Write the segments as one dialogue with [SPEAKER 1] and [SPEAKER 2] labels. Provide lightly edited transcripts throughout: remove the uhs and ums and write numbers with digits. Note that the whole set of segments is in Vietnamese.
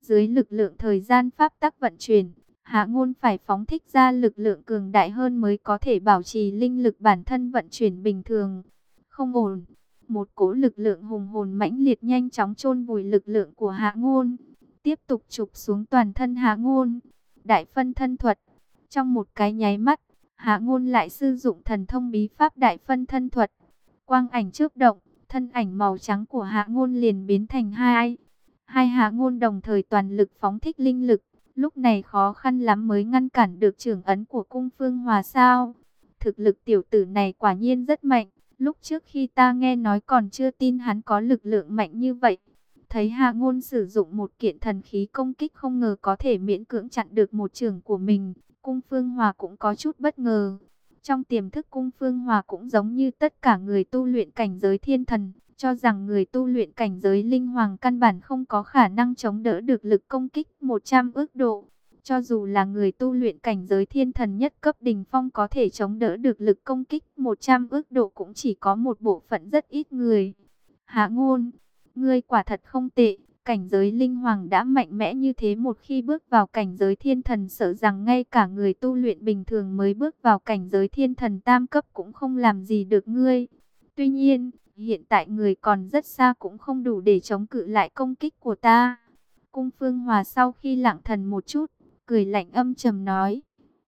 [SPEAKER 1] Dưới lực lượng thời gian pháp tắc vận chuyển, Hạ Ngôn phải phóng thích ra lực lượng cường đại hơn mới có thể bảo trì linh lực bản thân vận chuyển bình thường. Không ổn. Một cỗ lực lượng hùng hồn mãnh liệt nhanh chóng chôn vùi lực lượng của Hạ Ngôn, tiếp tục chụp xuống toàn thân Hạ Ngôn. Đại phân thân thuật. Trong một cái nháy mắt, Hạ Ngôn lại sử dụng thần thông bí pháp Đại phân thân thuật. Quang ảnh chớp động, thân ảnh màu trắng của Hạ Ngôn liền biến thành hai Hạ Ngôn đồng thời toàn lực phóng thích linh lực. Lúc này khó khăn lắm mới ngăn cản được chưởng ấn của Cung Phương Hòa sao. Thực lực tiểu tử này quả nhiên rất mạnh. Lúc trước khi ta nghe nói còn chưa tin hắn có lực lượng mạnh như vậy. Thấy Hạ Ngôn sử dụng một kiện thần khí công kích không ngờ có thể miễn cưỡng chặn được một chưởng của mình. Cung Phương Hòa cũng có chút bất ngờ. Trong tiềm thức Cung Phương Hòa cũng giống như tất cả người tu luyện cảnh giới thiên thần, cho rằng người tu luyện cảnh giới linh hoàng căn bản không có khả năng chống đỡ được lực công kích 100 ức độ. Cho dù là người tu luyện cảnh giới thiên thần nhất cấp đỉnh phong có thể chống đỡ được lực công kích 100 ức độ cũng chỉ có một bộ phận rất ít người. Hạ Ngôn, ngươi quả thật không tệ, cảnh giới linh hoàng đã mạnh mẽ như thế, một khi bước vào cảnh giới thiên thần sợ rằng ngay cả người tu luyện bình thường mới bước vào cảnh giới thiên thần tam cấp cũng không làm gì được ngươi. Tuy nhiên, hiện tại người còn rất xa cũng không đủ để chống cự lại công kích của ta. Cung Phương Hòa sau khi lặng thần một chút, cười lạnh âm trầm nói.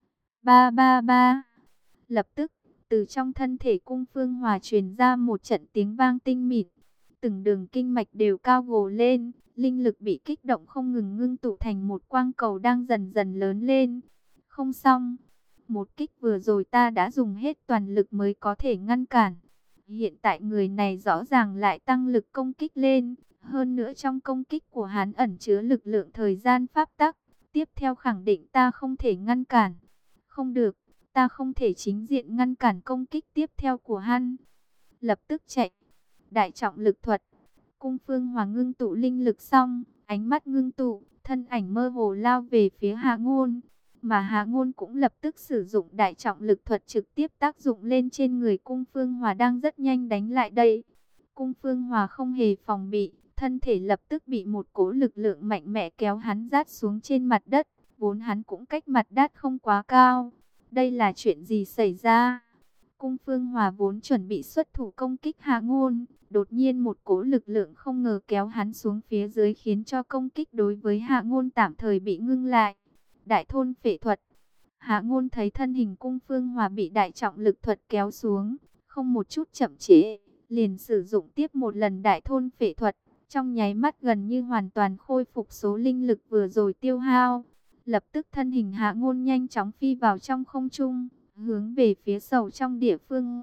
[SPEAKER 1] Ba ba ba. Lập tức, từ trong thân thể Cung Phương Hòa truyền ra một trận tiếng vang tinh mịn. Từng đường kinh mạch đều cao gồ lên, linh lực bị kích động không ngừng ngưng tụ thành một quang cầu đang dần dần lớn lên. Không xong, một kích vừa rồi ta đã dùng hết toàn lực mới có thể ngăn cản. Hiện tại người này rõ ràng lại tăng lực công kích lên, hơn nữa trong công kích của hắn ẩn chứa lực lượng thời gian pháp tắc. Tiếp theo khẳng định ta không thể ngăn cản. Không được, ta không thể chính diện ngăn cản công kích tiếp theo của hắn. Lập tức chạy. Đại trọng lực thuật. Cung Phương Hòa ngưng tụ linh lực xong, ánh mắt ngưng tụ, thân ảnh mơ hồ lao về phía Hạ Ngôn. Mà Hạ Ngôn cũng lập tức sử dụng đại trọng lực thuật trực tiếp tác dụng lên trên người Cung Phương Hòa đang rất nhanh đánh lại đây. Cung Phương Hòa không hề phòng bị, thân thể lập tức bị một cỗ lực lượng mạnh mẽ kéo hắn rát xuống trên mặt đất. Vốn hắn cũng cách mặt đất không quá cao. Đây là chuyện gì xảy ra? Cung Phương Hòa vốn chuẩn bị xuất thủ công kích Hạ Ngôn, đột nhiên một cỗ lực lượng không ngờ kéo hắn xuống phía dưới khiến cho công kích đối với Hạ Ngôn tạm thời bị ngưng lại. Đại thôn phệ thuật. Hạ Ngôn thấy thân hình Cung Phương Hòa bị đại trọng lực thuật kéo xuống, không một chút chậm trễ, liền sử dụng tiếp một lần đại thôn phệ thuật, trong nháy mắt gần như hoàn toàn khôi phục số linh lực vừa rồi tiêu hao. Lập tức thân hình Hạ Ngôn nhanh chóng phi vào trong không trung, hướng về phía sâu trong địa phương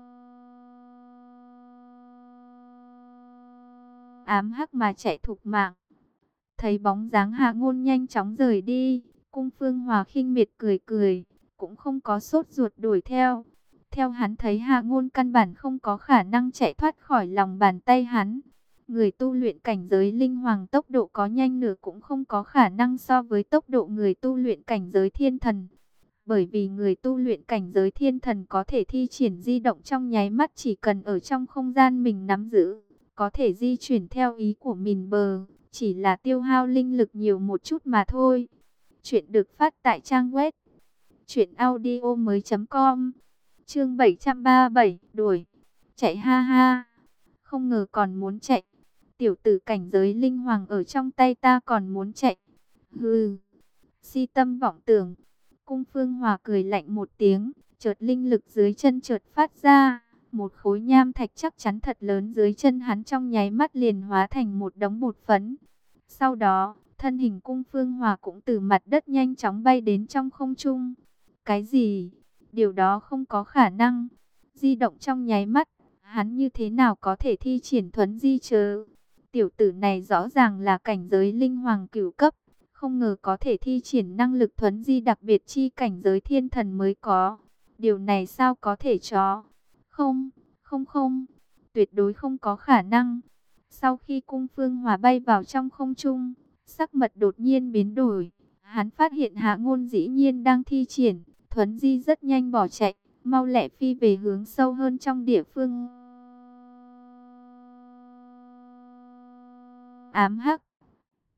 [SPEAKER 1] ám hắc mà chạy thục mạng. Thấy bóng dáng Hạ Ngôn nhanh chóng rời đi, Cung Phương Hòa khinh miệt cười cười, cũng không có sốt ruột đuổi theo. Theo hắn thấy Hạ Ngôn căn bản không có khả năng chạy thoát khỏi lòng bàn tay hắn. Người tu luyện cảnh giới linh hoàng tốc độ có nhanh nửa cũng không có khả năng so với tốc độ người tu luyện cảnh giới thiên thần. Bởi vì người tu luyện cảnh giới thiên thần có thể thi triển di động trong nháy mắt, chỉ cần ở trong không gian mình nắm giữ, có thể di chuyển theo ý của mình chỉ là tiêu hao linh lực nhiều một chút mà thôi. Chuyện được phát tại trang web truyệnaudiomoi.com. Chương 737, đuổi. Chạy ha ha. Không ngờ còn muốn chạy. Tiểu tử cảnh giới linh hoàng ở trong tay ta còn muốn chạy. Hừ. Si tâm vọng tưởng. Cung Phương Hòa cười lạnh một tiếng, chợt linh lực dưới chân chợt phát ra, một khối nham thạch chắc chắn thật lớn dưới chân hắn trong nháy mắt liền hóa thành một đống bột phấn. Sau đó, thân hình Cung Phương Hòa cũng từ mặt đất nhanh chóng bay đến trong không trung. Cái gì? Điều đó không có khả năng. Di động trong nháy mắt, hắn như thế nào có thể thi triển thuấn di chứ? Tiểu tử này rõ ràng là cảnh giới linh hoàng cửu cấp, không ngờ có thể thi triển năng lực thuấn di đặc biệt chi cảnh giới thiên thần mới có. Điều này sao có thể cho? Không, không, tuyệt đối không có khả năng. Sau khi Cung Phương Hòa bay vào trong không trung, sắc mặt đột nhiên biến đổi. Hắn phát hiện Hạ Ngôn dĩ nhiên đang thi triển thuấn di rất nhanh bỏ chạy, mau lẹ phi về hướng sâu hơn trong địa phương ám hắc.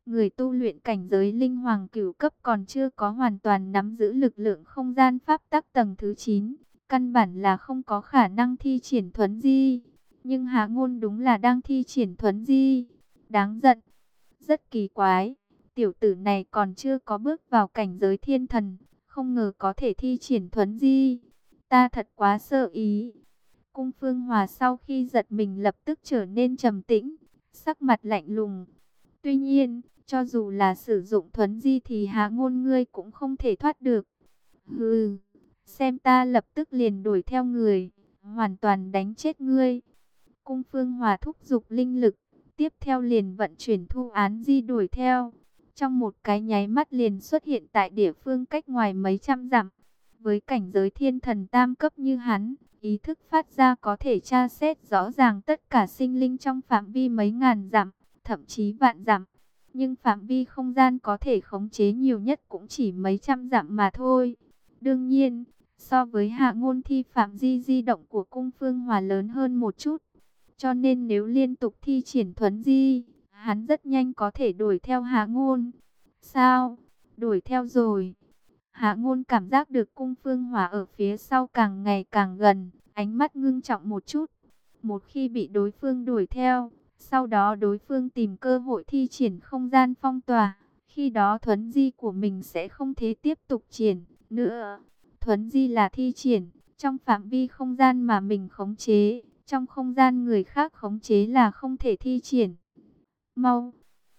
[SPEAKER 1] Người tu luyện cảnh giới linh hoàng cửu cấp còn chưa có hoàn toàn nắm giữ lực lượng không gian pháp tắc tầng thứ 9, căn bản là không có khả năng thi triển thuấn di. Nhưng Hạ Ngôn đúng là đang thi triển thuấn di. Đáng giận, rất kỳ quái, tiểu tử này còn chưa có bước vào cảnh giới thiên thần, không ngờ có thể thi triển thuấn di. Ta thật quá sợ ý. Cung Phương Hòa sau khi giật mình lập tức trở nên trầm tĩnh, sắc mặt lạnh lùng. Tuy nhiên, cho dù là sử dụng thuấn di thì Hạ Ngôn ngươi cũng không thể thoát được. Hừ, xem ta lập tức liền đuổi theo người, hoàn toàn đánh chết ngươi. Cung Phương Hòa thúc giục linh lực, tiếp theo liền vận chuyển thu án di đuổi theo. Trong một cái nháy mắt liền xuất hiện tại địa phương cách ngoài mấy trăm dặm. Với cảnh giới thiên thần tam cấp như hắn, ý thức phát ra có thể tra xét rõ ràng tất cả sinh linh trong phạm vi mấy ngàn dặm, thậm chí vạn dặm. Nhưng phạm vi không gian có thể khống chế nhiều nhất cũng chỉ mấy trăm dặm mà thôi. Đương nhiên, so với Hạ Ngôn thì phạm vi di động của Cung Phương Hòa lớn hơn một chút. Cho nên nếu liên tục thi triển thuấn di, hắn rất nhanh có thể đuổi theo Hạ Ngôn. Sao? Đuổi theo rồi. Hạ Ngôn cảm giác được Cung Phương Hòa ở phía sau càng ngày càng gần, ánh mắt ngưng trọng một chút. Một khi bị đối phương đuổi theo, sau đó đối phương tìm cơ hội thi triển không gian phong tỏa, khi đó thuấn di của mình sẽ không thể tiếp tục triển nữa. Thuấn di là thi triển trong phạm vi không gian mà mình khống chế, trong không gian người khác khống chế là không thể thi triển. Mau,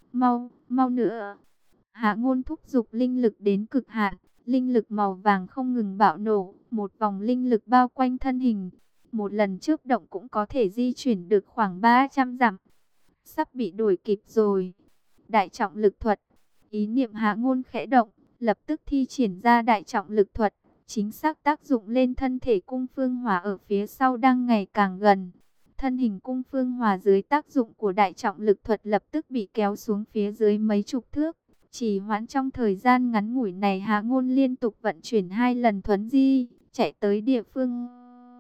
[SPEAKER 1] mau nữa. Hạ Ngôn thúc giục linh lực đến cực hạn, linh lực màu vàng không ngừng bạo nổ, một vòng linh lực bao quanh thân hình. Một lần chớp động cũng có thể di chuyển được khoảng 300 dặm. Sắp bị đuổi kịp rồi. Đại trọng lực thuật. Ý niệm Hạ Ngôn khẽ động, lập tức thi triển ra đại trọng lực thuật, chính xác tác dụng lên thân thể Cung Phương Hòa ở phía sau đang ngày càng gần. Thân hình Cung Phương Hòa dưới tác dụng của đại trọng lực thuật lập tức bị kéo xuống phía dưới mấy chục thước. Chỉ hoãn trong thời gian ngắn ngủi này, Hạ Ngôn liên tục vận chuyển 2 lần thuấn di, chạy tới địa phương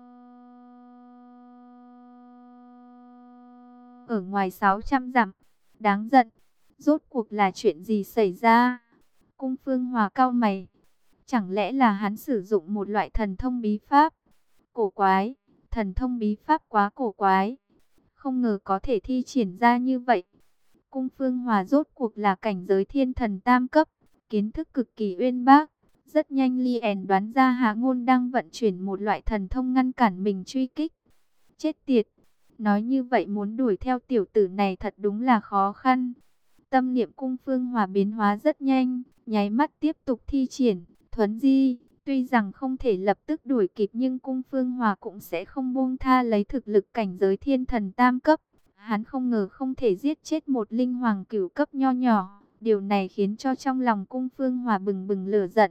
[SPEAKER 1] ở ngoài 600 dặm. Đáng giận, rốt cuộc là chuyện gì xảy ra? Cung Phương Hòa cau mày, chẳng lẽ là hắn sử dụng một loại thần thông bí pháp? Cổ quái, thần thông bí pháp quá cổ quái, không ngờ có thể thi triển ra như vậy. Cung Phương Hòa rốt cuộc là cảnh giới thiên thần tam cấp, kiến thức cực kỳ uyên bác. Rất nhanh liền đoán ra Hạ Ngôn đang vận chuyển một loại thần thông ngăn cản mình truy kích. Chết tiệt, nói như vậy muốn đuổi theo tiểu tử này thật đúng là khó khăn. Tâm niệm Cung Phương Hòa biến hóa rất nhanh, nháy mắt tiếp tục thi triển thuấn di. Tuy rằng không thể lập tức đuổi kịp nhưng Cung Phương Hòa cũng sẽ không buông tha lấy thực lực cảnh giới thiên thần tam cấp. Hắn không ngờ không thể giết chết một linh hoàng cửu cấp nho nhỏ. Điều này khiến cho trong lòng Cung Phương Hòa bừng bừng lửa giận.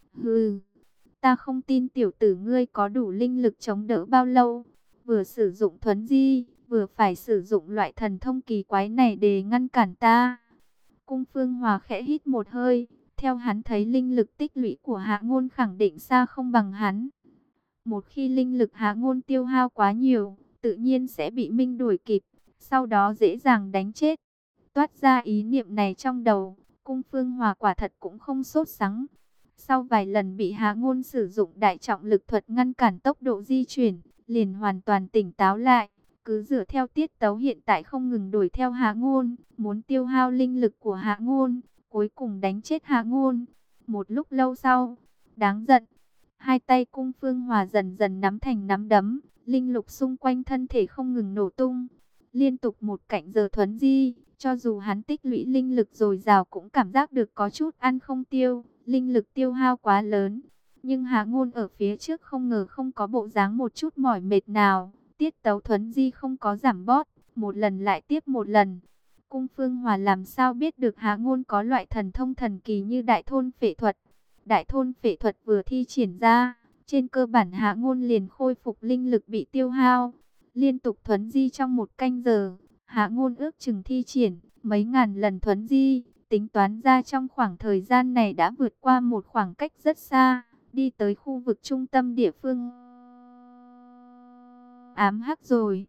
[SPEAKER 1] Hừ, ta không tin tiểu tử ngươi có đủ linh lực chống đỡ bao lâu. Vừa sử dụng thuấn di, vừa phải sử dụng loại thần thông kỳ quái này để ngăn cản ta. Cung Phương Hòa khẽ hít một hơi. Theo hắn thấy linh lực tích lũy của Hạ Ngôn khẳng định xa không bằng hắn. Một khi linh lực Hạ Ngôn tiêu hao quá nhiều, tự nhiên sẽ bị Minh đuổi kịp, sau đó dễ dàng đánh chết. Toát ra ý niệm này trong đầu, Cung Phương Hòa quả thật cũng không sốt sắng. Sau vài lần bị Hạ Ngôn sử dụng đại trọng lực thuật ngăn cản tốc độ di chuyển, liền hoàn toàn tỉnh táo lại. Cứ dựa theo tiết tấu hiện tại không ngừng đuổi theo Hạ Ngôn, muốn tiêu hao linh lực của Hạ Ngôn, cuối cùng đánh chết Hạ Ngôn. Một lúc lâu sau, đáng giận, hai tay Cung Phương Hòa dần dần nắm thành nắm đấm, linh lực xung quanh thân thể không ngừng nổ tung. Liên tục một canh giờ thuấn di, cho dù hắn tích lũy linh lực dồi dào cũng cảm giác được có chút ăn không tiêu, linh lực tiêu hao quá lớn. Nhưng Hạ Ngôn ở phía trước không ngờ không có bộ dáng một chút mỏi mệt nào, tiết tấu thuấn di không có giảm bót, một lần lại tiếp một lần. Cung Phương Hòa làm sao biết được Hạ Ngôn có loại thần thông thần kỳ như đại thôn phệ thuật. Đại thôn phệ thuật vừa thi triển ra, trên cơ bản Hạ Ngôn liền khôi phục linh lực bị tiêu hao. Liên tục thuấn di trong một canh giờ, Hạ Ngôn ước chừng thi triển mấy ngàn lần thuấn di, tính toán ra trong khoảng thời gian này đã vượt qua một khoảng cách rất xa, đi tới khu vực trung tâm địa phương ám hắc rồi.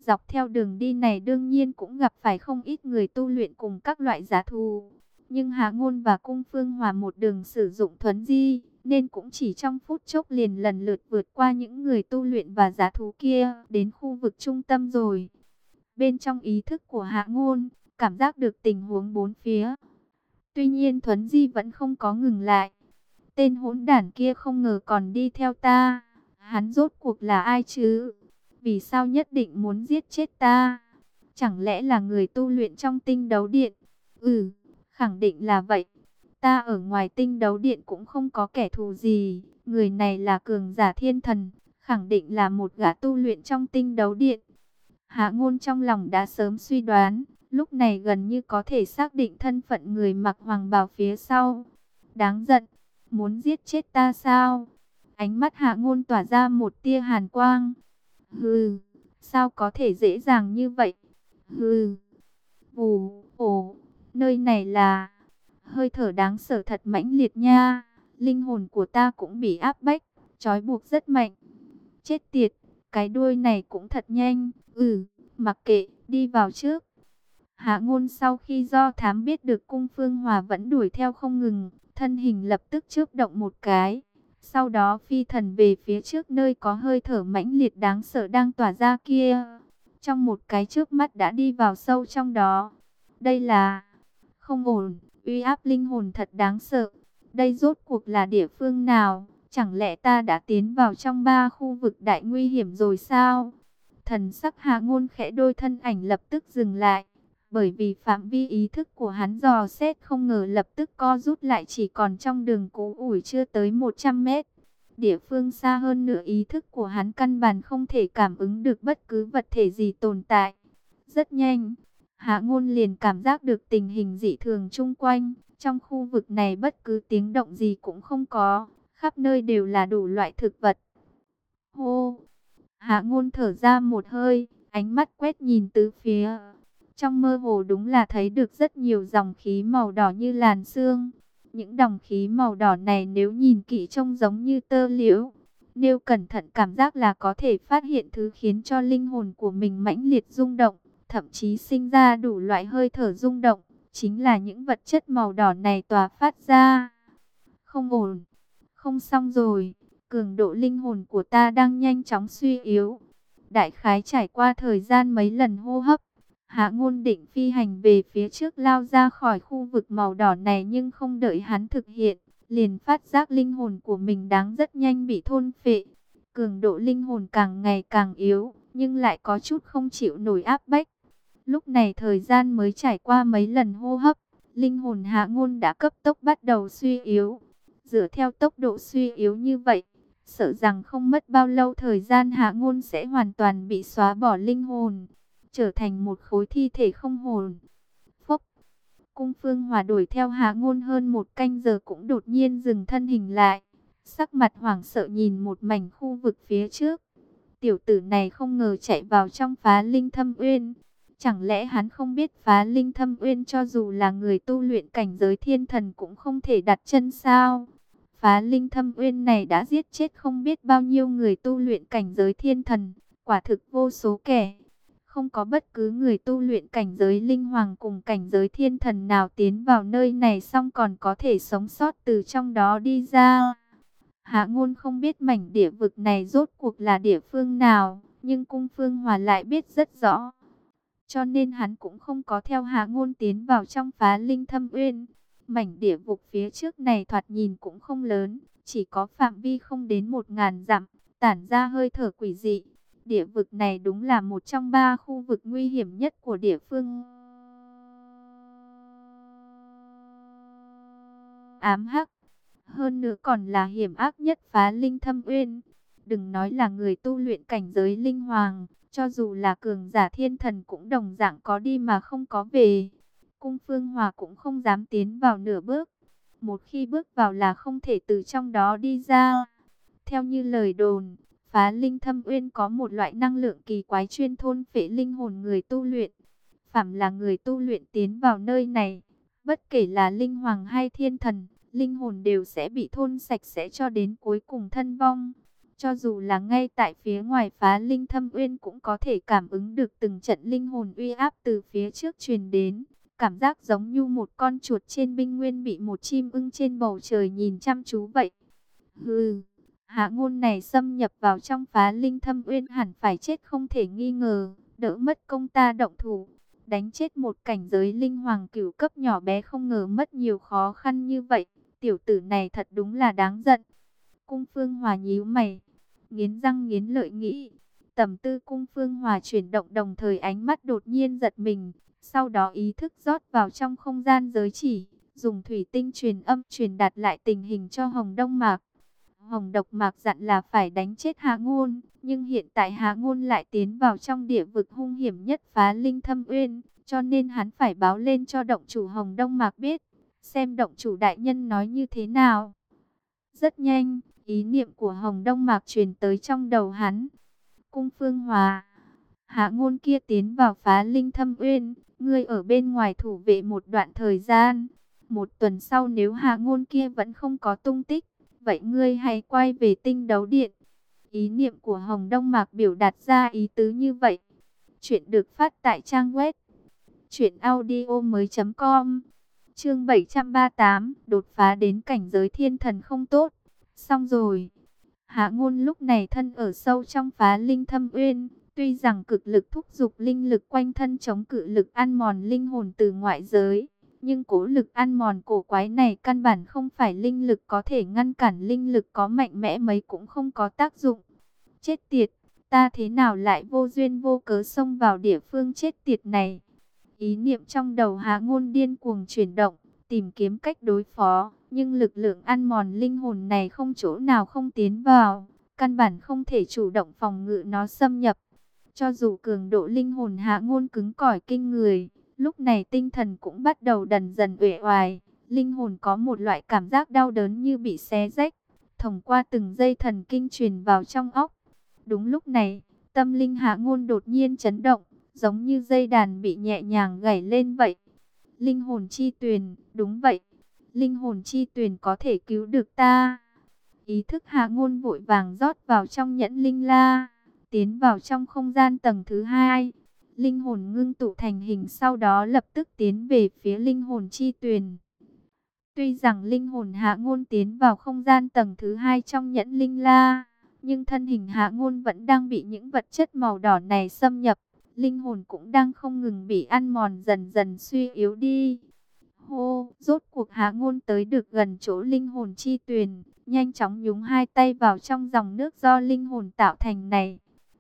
[SPEAKER 1] Dọc theo đường đi này đương nhiên cũng gặp phải không ít người tu luyện cùng các loại giá thú. Nhưng Hạ Ngôn và Cung Phương Hòa một đường sử dụng thuấn di, nên cũng chỉ trong phút chốc liền lần lượt vượt qua những người tu luyện và giá thú kia, đến khu vực trung tâm rồi. Bên trong ý thức của Hạ Ngôn, cảm giác được tình huống bốn phía. Tuy nhiên thuấn di vẫn không có ngừng lại. Tên hỗn đản kia không ngờ còn đi theo ta. Hắn rốt cuộc là ai chứ? Vì sao nhất định muốn giết chết ta? Chẳng lẽ là người tu luyện trong tinh đấu điện? Ừ, khẳng định là vậy. Ta ở ngoài tinh đấu điện cũng không có kẻ thù gì. Người này là cường giả thiên thần, khẳng định là một gã tu luyện trong tinh đấu điện. Hạ Ngôn trong lòng đã sớm suy đoán, lúc này gần như có thể xác định thân phận người mặc hoàng bào phía sau. Đáng giận, muốn giết chết ta sao? Ánh mắt Hạ Ngôn tỏa ra một tia hàn quang. Hừ, sao có thể dễ dàng như vậy? Hừ, ồ, nơi này là... Hơi thở đáng sợ thật mãnh liệt nha. Linh hồn của ta cũng bị áp bách, trói buộc rất mạnh. Chết tiệt, cái đuôi này cũng thật nhanh. Mặc kệ, đi vào trước. Hạ Ngôn sau khi do thám biết được Cung Phương Hòa vẫn đuổi theo không ngừng, thân hình lập tức chớp động một cái. Sau đó phi thần về phía trước nơi có hơi thở mãnh liệt đáng sợ đang tỏa ra kia. Trong một cái chớp mắt đã đi vào sâu trong đó. Đây là... Không ổn, uy áp linh hồn thật đáng sợ. Đây rốt cuộc là địa phương nào? Chẳng lẽ ta đã tiến vào trong 3 khu vực đại nguy hiểm rồi sao? Thần sắc Hạ Ngôn khẽ đôi, thân ảnh lập tức dừng lại. Bởi vì phạm vi ý thức của hắn dò xét không ngờ lập tức co rút lại, chỉ còn trong đường cũ ủi chưa tới 100 mét. Địa phương xa hơn nữa ý thức của hắn căn bản không thể cảm ứng được bất cứ vật thể gì tồn tại. Rất nhanh, Hạ Ngôn liền cảm giác được tình hình dị thường chung quanh. Trong khu vực này bất cứ tiếng động gì cũng không có, khắp nơi đều là đủ loại thực vật. Hô! Hạ Ngôn thở ra một hơi, ánh mắt quét nhìn tứ phía. Trong mơ hồ đúng là thấy được rất nhiều dòng khí màu đỏ như làn sương. Những dòng khí màu đỏ này nếu nhìn kỹ trông giống như tơ liễu. Nếu cẩn thận cảm giác là có thể phát hiện thứ khiến cho linh hồn của mình mãnh liệt rung động, thậm chí sinh ra đủ loại hơi thở rung động. Chính là những vật chất màu đỏ này tỏa phát ra. Không ổn, không xong rồi, cường độ linh hồn của ta đang nhanh chóng suy yếu. Đại khái trải qua thời gian mấy lần hô hấp, Hạ Ngôn định phi hành về phía trước lao ra khỏi khu vực màu đỏ này, nhưng không đợi hắn thực hiện, liền phát giác linh hồn của mình đang rất nhanh bị thôn phệ. Cường độ linh hồn càng ngày càng yếu, nhưng lại có chút không chịu nổi áp bách. Lúc này thời gian mới trải qua mấy lần hô hấp, linh hồn Hạ Ngôn đã cấp tốc bắt đầu suy yếu. Dựa theo tốc độ suy yếu như vậy, sợ rằng không mất bao lâu thời gian Hạ Ngôn sẽ hoàn toàn bị xóa bỏ linh hồn, trở thành một khối thi thể không hồn. Phốc! Cung Phương Hòa đuổi theo Hạ Ngôn hơn 1 canh giờ cũng đột nhiên dừng thân hình lại, sắc mặt hoảng sợ nhìn một mảnh khu vực phía trước. Tiểu tử này không ngờ chạy vào trong Phá Linh Thâm Uyên. Chẳng lẽ hắn không biết Phá Linh Thâm Uyên cho dù là người tu luyện cảnh giới thiên thần cũng không thể đặt chân sao? Phá Linh Thâm Uyên này đã giết chết không biết bao nhiêu người tu luyện cảnh giới thiên thần, quả thực vô số kẻ. Không có bất cứ người tu luyện cảnh giới linh hoàng cùng cảnh giới thiên thần nào tiến vào nơi này xong còn có thể sống sót từ trong đó đi ra. Hạ Ngôn không biết mảnh địa vực này rốt cuộc là địa phương nào, nhưng Cung Phương Hòa lại biết rất rõ. Cho nên hắn cũng không có theo Hạ Ngôn tiến vào trong Phá Linh Thâm Uyên. Mảnh địa vực phía trước này thoạt nhìn cũng không lớn, chỉ có phạm vi không đến 1000 dặm, tản ra hơi thở quỷ dị. Địa vực này đúng là một trong 3 khu vực nguy hiểm nhất của địa phương ám hắc. Hơn nữa còn là hiểm ác nhất Phá Linh Thâm Uyên. Đừng nói là người tu luyện cảnh giới linh hoàng, cho dù là cường giả thiên thần cũng đồng dạng có đi mà không có về. Cung Phương Hòa cũng không dám tiến vào nửa bước. Một khi bước vào là không thể từ trong đó đi ra. Theo như lời đồn, Phá Linh Thâm Uyên có một loại năng lượng kỳ quái chuyên thôn phệ linh hồn người tu luyện. Phàm là người tu luyện tiến vào nơi này, bất kể là linh hoàng hay thiên thần, linh hồn đều sẽ bị thôn sạch sẽ cho đến cuối cùng thân vong. Cho dù là ngay tại phía ngoài Phá Linh Thâm Uyên cũng có thể cảm ứng được từng trận linh hồn uy áp từ phía trước truyền đến. Cảm giác giống như một con chuột trên binh nguyên bị một chim ưng trên bầu trời nhìn chăm chú vậy. Hừ, Hạ Ngôn này xâm nhập vào trong Phá Linh Thâm Uyên hẳn phải chết không thể nghi ngờ, đỡ mất công ta động thủ. Đánh chết một cảnh giới linh hoàng cửu cấp nhỏ bé không ngờ mất nhiều khó khăn như vậy. Tiểu tử này thật đúng là đáng giận. Cung Phương Hòa nhíu mày, nghiến răng nghiến lợi nghĩ. Tầm tư Cung Phương Hòa chuyển động đồng thời ánh mắt đột nhiên giật mình. Sau đó ý thức rót vào trong không gian giới chỉ, dùng thủy tinh truyền âm truyền đạt lại tình hình cho Hồng Đông Mạc. Hồng Độc Mạc dặn là phải đánh chết Hạ Ngôn, nhưng hiện tại Hạ Ngôn lại tiến vào trong địa vực hung hiểm nhất Phá Linh Thâm Uyên, cho nên hắn phải báo lên cho động chủ Hồng Đông Mạc biết, xem động chủ đại nhân nói như thế nào. Rất nhanh, ý niệm của Hồng Đông Mạc truyền tới trong đầu hắn. Cung Phương Hòa, Hạ Ngôn kia tiến vào Phá Linh Thâm Uyên, ngươi ở bên ngoài thủ vệ một đoạn thời gian. Một tuần sau nếu Hạ Ngôn kia vẫn không có tung tích, vậy ngươi hãy quay về Tinh Đấu Điện. Ý niệm của Hồng Đông Mạc biểu đạt ra ý tứ như vậy. Chuyện được phát tại trang web truyệnaudiomoi.com. Chương 738, đột phá đến cảnh giới thiên thần không tốt. Xong rồi. Hạ Ngôn lúc này thân ở sâu trong Phá Linh Thâm Uyên, tuy rằng cực lực thúc giục linh lực quanh thân chống cự lực ăn mòn linh hồn từ ngoại giới, nhưng cố lực ăn mòn cổ quái này căn bản không phải linh lực có thể ngăn cản, linh lực có mạnh mẽ mấy cũng không có tác dụng. Chết tiệt, ta thế nào lại vô duyên vô cớ xông vào địa phương chết tiệt này? Ý niệm trong đầu Hạ Ngôn điên cuồng chuyển động, tìm kiếm cách đối phó, nhưng lực lượng ăn mòn linh hồn này không chỗ nào không tiến vào, căn bản không thể chủ động phòng ngự nó xâm nhập. Cho dù cường độ linh hồn Hạ Ngôn cứng cỏi kinh người, lúc này tinh thần cũng bắt đầu dần dần uể oải, linh hồn có một loại cảm giác đau đớn như bị xé rách, thông qua từng dây thần kinh truyền vào trong óc. Đúng lúc này, tâm linh Hạ Ngôn đột nhiên chấn động, giống như dây đàn bị nhẹ nhàng gảy lên vậy. Linh hồn chi tuyền, đúng vậy, linh hồn chi tuyền có thể cứu được ta. Ý thức Hạ Ngôn vội vàng rót vào trong nhẫn linh la, tiến vào trong không gian tầng thứ hai. Linh hồn ngưng tụ thành hình, sau đó lập tức tiến về phía linh hồn chi tuyền. Tuy rằng linh hồn Hạ Ngôn tiến vào không gian tầng thứ hai trong nhẫn linh la, nhưng thân hình Hạ Ngôn vẫn đang bị những vật chất màu đỏ này xâm nhập. Linh hồn cũng đang không ngừng bị ăn mòn, dần dần suy yếu đi. Hô, rốt cuộc Hạ Ngôn tới được gần chỗ linh hồn chi tuyền, nhanh chóng nhúng hai tay vào trong dòng nước do linh hồn tạo thành này.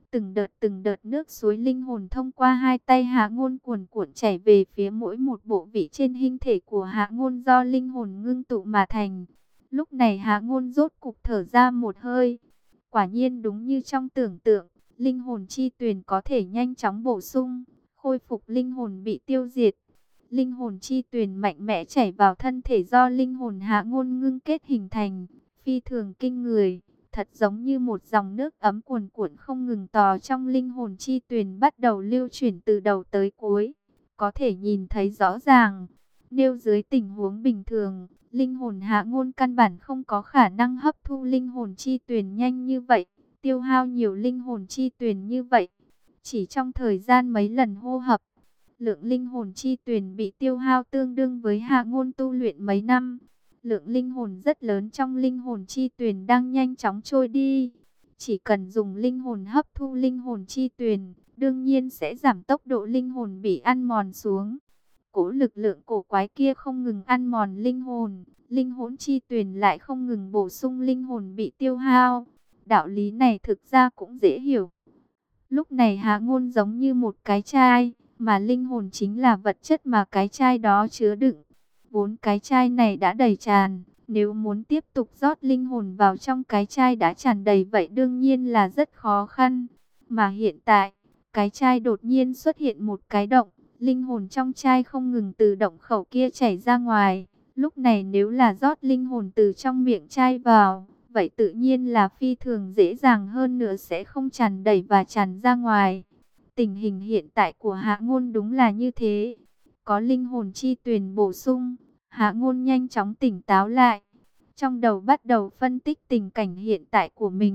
[SPEAKER 1] Từng đợt nước suối linh hồn thông qua hai tay Hạ Ngôn cuồn cuộn chảy về phía mỗi một bộ vị trên hình thể của Hạ Ngôn do linh hồn ngưng tụ mà thành. Lúc này Hạ Ngôn rốt cục thở ra một hơi. Quả nhiên đúng như trong tưởng tượng, linh hồn chi tuyền có thể nhanh chóng bổ sung, khôi phục linh hồn bị tiêu diệt. Linh hồn chi tuyền mạnh mẽ chảy vào thân thể do linh hồn Hạ Ngôn ngưng kết hình thành, phi thường kinh người, thật giống như một dòng nước ấm cuồn cuộn không ngừng tò trong linh hồn chi tuyền bắt đầu lưu chuyển từ đầu tới cuối, có thể nhìn thấy rõ ràng. Nếu dưới tình huống bình thường, linh hồn Hạ Ngôn căn bản không có khả năng hấp thu linh hồn chi tuyền nhanh như vậy, tiêu hao nhiều linh hồn chi tuyền như vậy. Chỉ trong thời gian mấy lần hô hấp, lượng linh hồn chi tuyền bị tiêu hao tương đương với Hạ Ngôn tu luyện mấy năm. Lượng linh hồn rất lớn trong linh hồn chi tuyền đang nhanh chóng trôi đi. Chỉ cần dùng linh hồn hấp thu linh hồn chi tuyền, đương nhiên sẽ giảm tốc độ linh hồn bị ăn mòn xuống. Cố lực lượng cổ quái kia không ngừng ăn mòn linh hồn chi tuyền lại không ngừng bổ sung linh hồn bị tiêu hao. Đạo lý này thực ra cũng dễ hiểu. Lúc này Hạ Ngôn giống như một cái chai, mà linh hồn chính là vật chất mà cái chai đó chứa đựng. Vốn cái chai này đã đầy tràn, nếu muốn tiếp tục rót linh hồn vào trong cái chai đã tràn đầy vậy đương nhiên là rất khó khăn. Mà hiện tại, cái chai đột nhiên xuất hiện một cái động, linh hồn trong chai không ngừng từ động khẩu kia chảy ra ngoài. Lúc này nếu là rót linh hồn từ trong miệng chai vào, vậy tự nhiên là phi thường dễ dàng, hơn nữa sẽ không tràn đầy và tràn ra ngoài. Tình hình hiện tại của Hạ Ngôn đúng là như thế. Có linh hồn chi tuyền bổ sung, Hạ Ngôn nhanh chóng tỉnh táo lại. Trong đầu bắt đầu phân tích tình cảnh hiện tại của mình.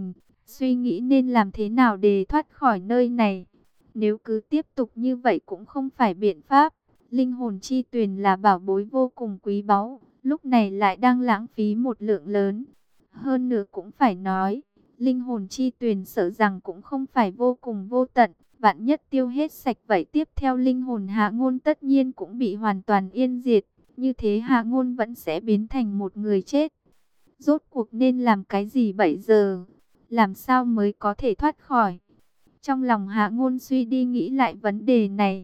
[SPEAKER 1] suy nghĩ nên làm thế nào để thoát khỏi nơi này. Nếu cứ tiếp tục như vậy cũng không phải biện pháp. Linh hồn chi tuyền là bảo bối vô cùng quý báu, lúc này lại đang lãng phí một lượng lớn. Hơn nữa cũng phải nói, linh hồn chi tuyền sợ rằng cũng không phải vô cùng vô tận. Vạn nhất tiêu hết sạch vậy tiếp theo linh hồn Hạ Ngôn tất nhiên cũng bị hoàn toàn yên diệt. Như thế Hạ Ngôn vẫn sẽ biến thành một người chết. Rốt cuộc nên làm cái gì bây giờ? Làm sao mới có thể thoát khỏi? Trong lòng Hạ Ngôn suy đi nghĩ lại vấn đề này.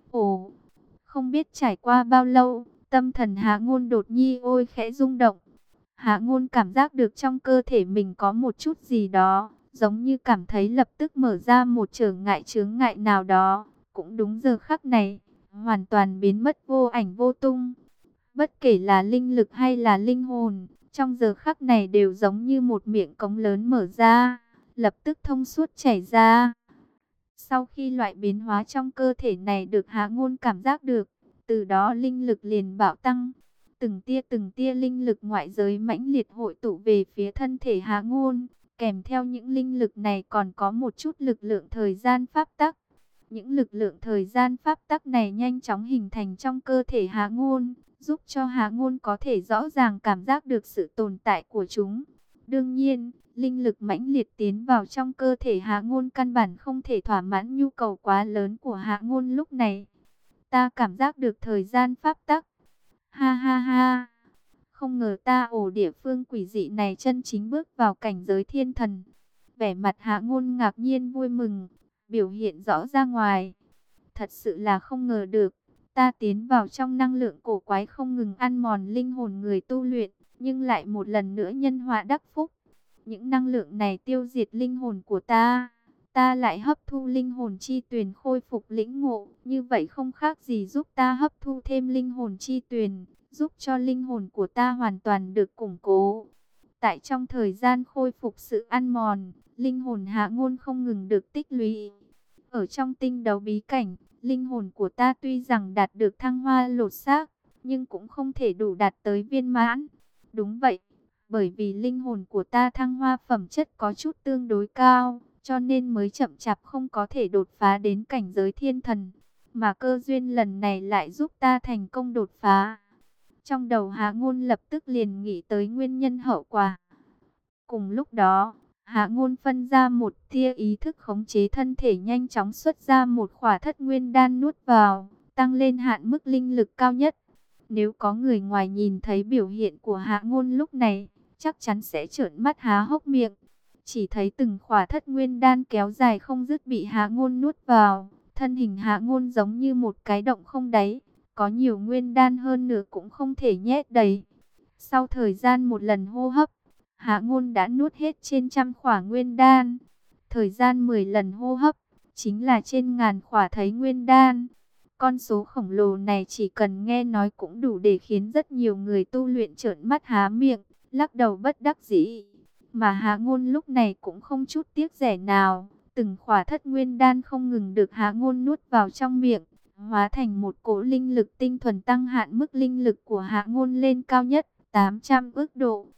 [SPEAKER 1] Ồ, không biết trải qua bao lâu, tâm thần Hạ Ngôn đột nhiên ôi khẽ rung động. Hạ Ngôn cảm giác được trong cơ thể mình có một chút gì đó, giống như cảm thấy lập tức mở ra một chướng ngại nào đó. Cũng đúng giờ khắc này, hoàn toàn biến mất vô ảnh vô tung. Bất kể là linh lực hay là linh hồn, trong giờ khắc này đều giống như một miệng cống lớn mở ra, lập tức thông suốt chảy ra. Sau khi loại biến hóa trong cơ thể này được Hạ Ngôn cảm giác được, từ đó linh lực liền bạo tăng. Từng tia linh lực ngoại giới mãnh liệt hội tụ về phía thân thể Hạ Ngôn. Kèm theo những linh lực này còn có một chút lực lượng thời gian pháp tắc. Những lực lượng thời gian pháp tắc này nhanh chóng hình thành trong cơ thể Hạ Ngôn, giúp cho Hạ Ngôn có thể rõ ràng cảm giác được sự tồn tại của chúng. Đương nhiên, linh lực mãnh liệt tiến vào trong cơ thể Hạ Ngôn căn bản không thể thỏa mãn nhu cầu quá lớn của Hạ Ngôn lúc này. Ta cảm giác được thời gian pháp tắc. Ha ha ha. Không ngờ ta ổ địa phương quỷ dị này chân chính bước vào cảnh giới thiên thần. Vẻ mặt Hạ Ngôn ngạc nhiên vui mừng, biểu hiện rõ ra ngoài. Thật sự là không ngờ được. Ta tiến vào trong năng lượng cổ quái không ngừng ăn mòn linh hồn người tu luyện, nhưng lại một lần nữa nhân họa đắc phúc. Những năng lượng này tiêu diệt linh hồn của ta. Ta lại hấp thu linh hồn chi tuyền khôi phục lĩnh ngộ. Như vậy không khác gì giúp ta hấp thu thêm linh hồn chi tuyền, giúp cho linh hồn của ta hoàn toàn được củng cố. Tại trong thời gian khôi phục sự ăn mòn, linh hồn Hạ Ngôn không ngừng được tích lũy. Ở trong tinh đấu bí cảnh, linh hồn của ta tuy rằng đạt được thăng hoa lột xác, nhưng cũng không thể đủ đạt tới viên mãn. Đúng vậy, bởi vì linh hồn của ta thăng hoa phẩm chất có chút tương đối cao, cho nên mới chậm chạp không có thể đột phá đến cảnh giới thiên thần. Mà cơ duyên lần này lại giúp ta thành công đột phá. Trong đầu Hạ Ngôn lập tức liền nghĩ tới nguyên nhân hậu quả. Cùng lúc đó, Hạ Ngôn phân ra một tia ý thức khống chế thân thể, nhanh chóng xuất ra một khỏa thất nguyên đan nuốt vào, tăng lên hạn mức linh lực cao nhất. Nếu có người ngoài nhìn thấy biểu hiện của Hạ Ngôn lúc này, chắc chắn sẽ trợn mắt há hốc miệng. Chỉ thấy từng khỏa thất nguyên đan kéo dài không dứt bị Hạ Ngôn nuốt vào, thân hình Hạ Ngôn giống như một cái động không đáy, có nhiều nguyên đan hơn nữa cũng không thể nhét đầy. Sau thời gian một lần hô hấp, Hạ Ngôn đã nuốt hết trên trăm khỏa nguyên đan. Thời gian 10 lần hô hấp, chính là trên ngàn khỏa thấy nguyên đan. Con số khổng lồ này chỉ cần nghe nói cũng đủ để khiến rất nhiều người tu luyện trợn mắt há miệng, lắc đầu bất đắc dĩ. Mà Hạ Ngôn lúc này cũng không chút tiếc rẻ nào. Từng khỏa thất nguyên đan không ngừng được Hạ Ngôn nuốt vào trong miệng, hóa thành một cỗ linh lực tinh thuần, tăng hạn mức linh lực của Hạ Ngôn lên cao nhất 800 ức độ,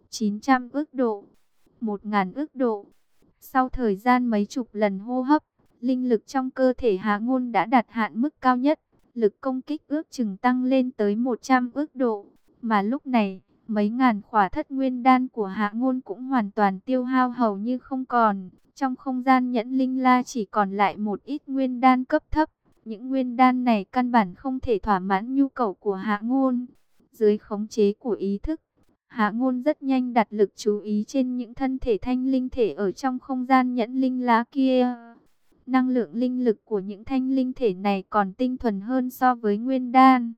[SPEAKER 1] 900 ức độ, 1000 ức độ. Sau thời gian mấy chục lần hô hấp, linh lực trong cơ thể Hạ Ngôn đã đạt hạn mức cao nhất, lực công kích ước chừng tăng lên tới 100 ức độ. Mà lúc này, mấy ngàn khỏa thất nguyên đan của Hạ Ngôn cũng hoàn toàn tiêu hao hầu như không còn. Trong không gian nhẫn linh la chỉ còn lại một ít nguyên đan cấp thấp. Những nguyên đan này căn bản không thể thỏa mãn nhu cầu của Hạ Ngôn. Dưới khống chế của ý thức, Hạ Ngôn rất nhanh đặt lực chú ý trên những thân thể thanh linh thể ở trong không gian nhẫn linh lá kia. Năng lượng linh lực của những thanh linh thể này còn tinh thuần hơn so với nguyên đan.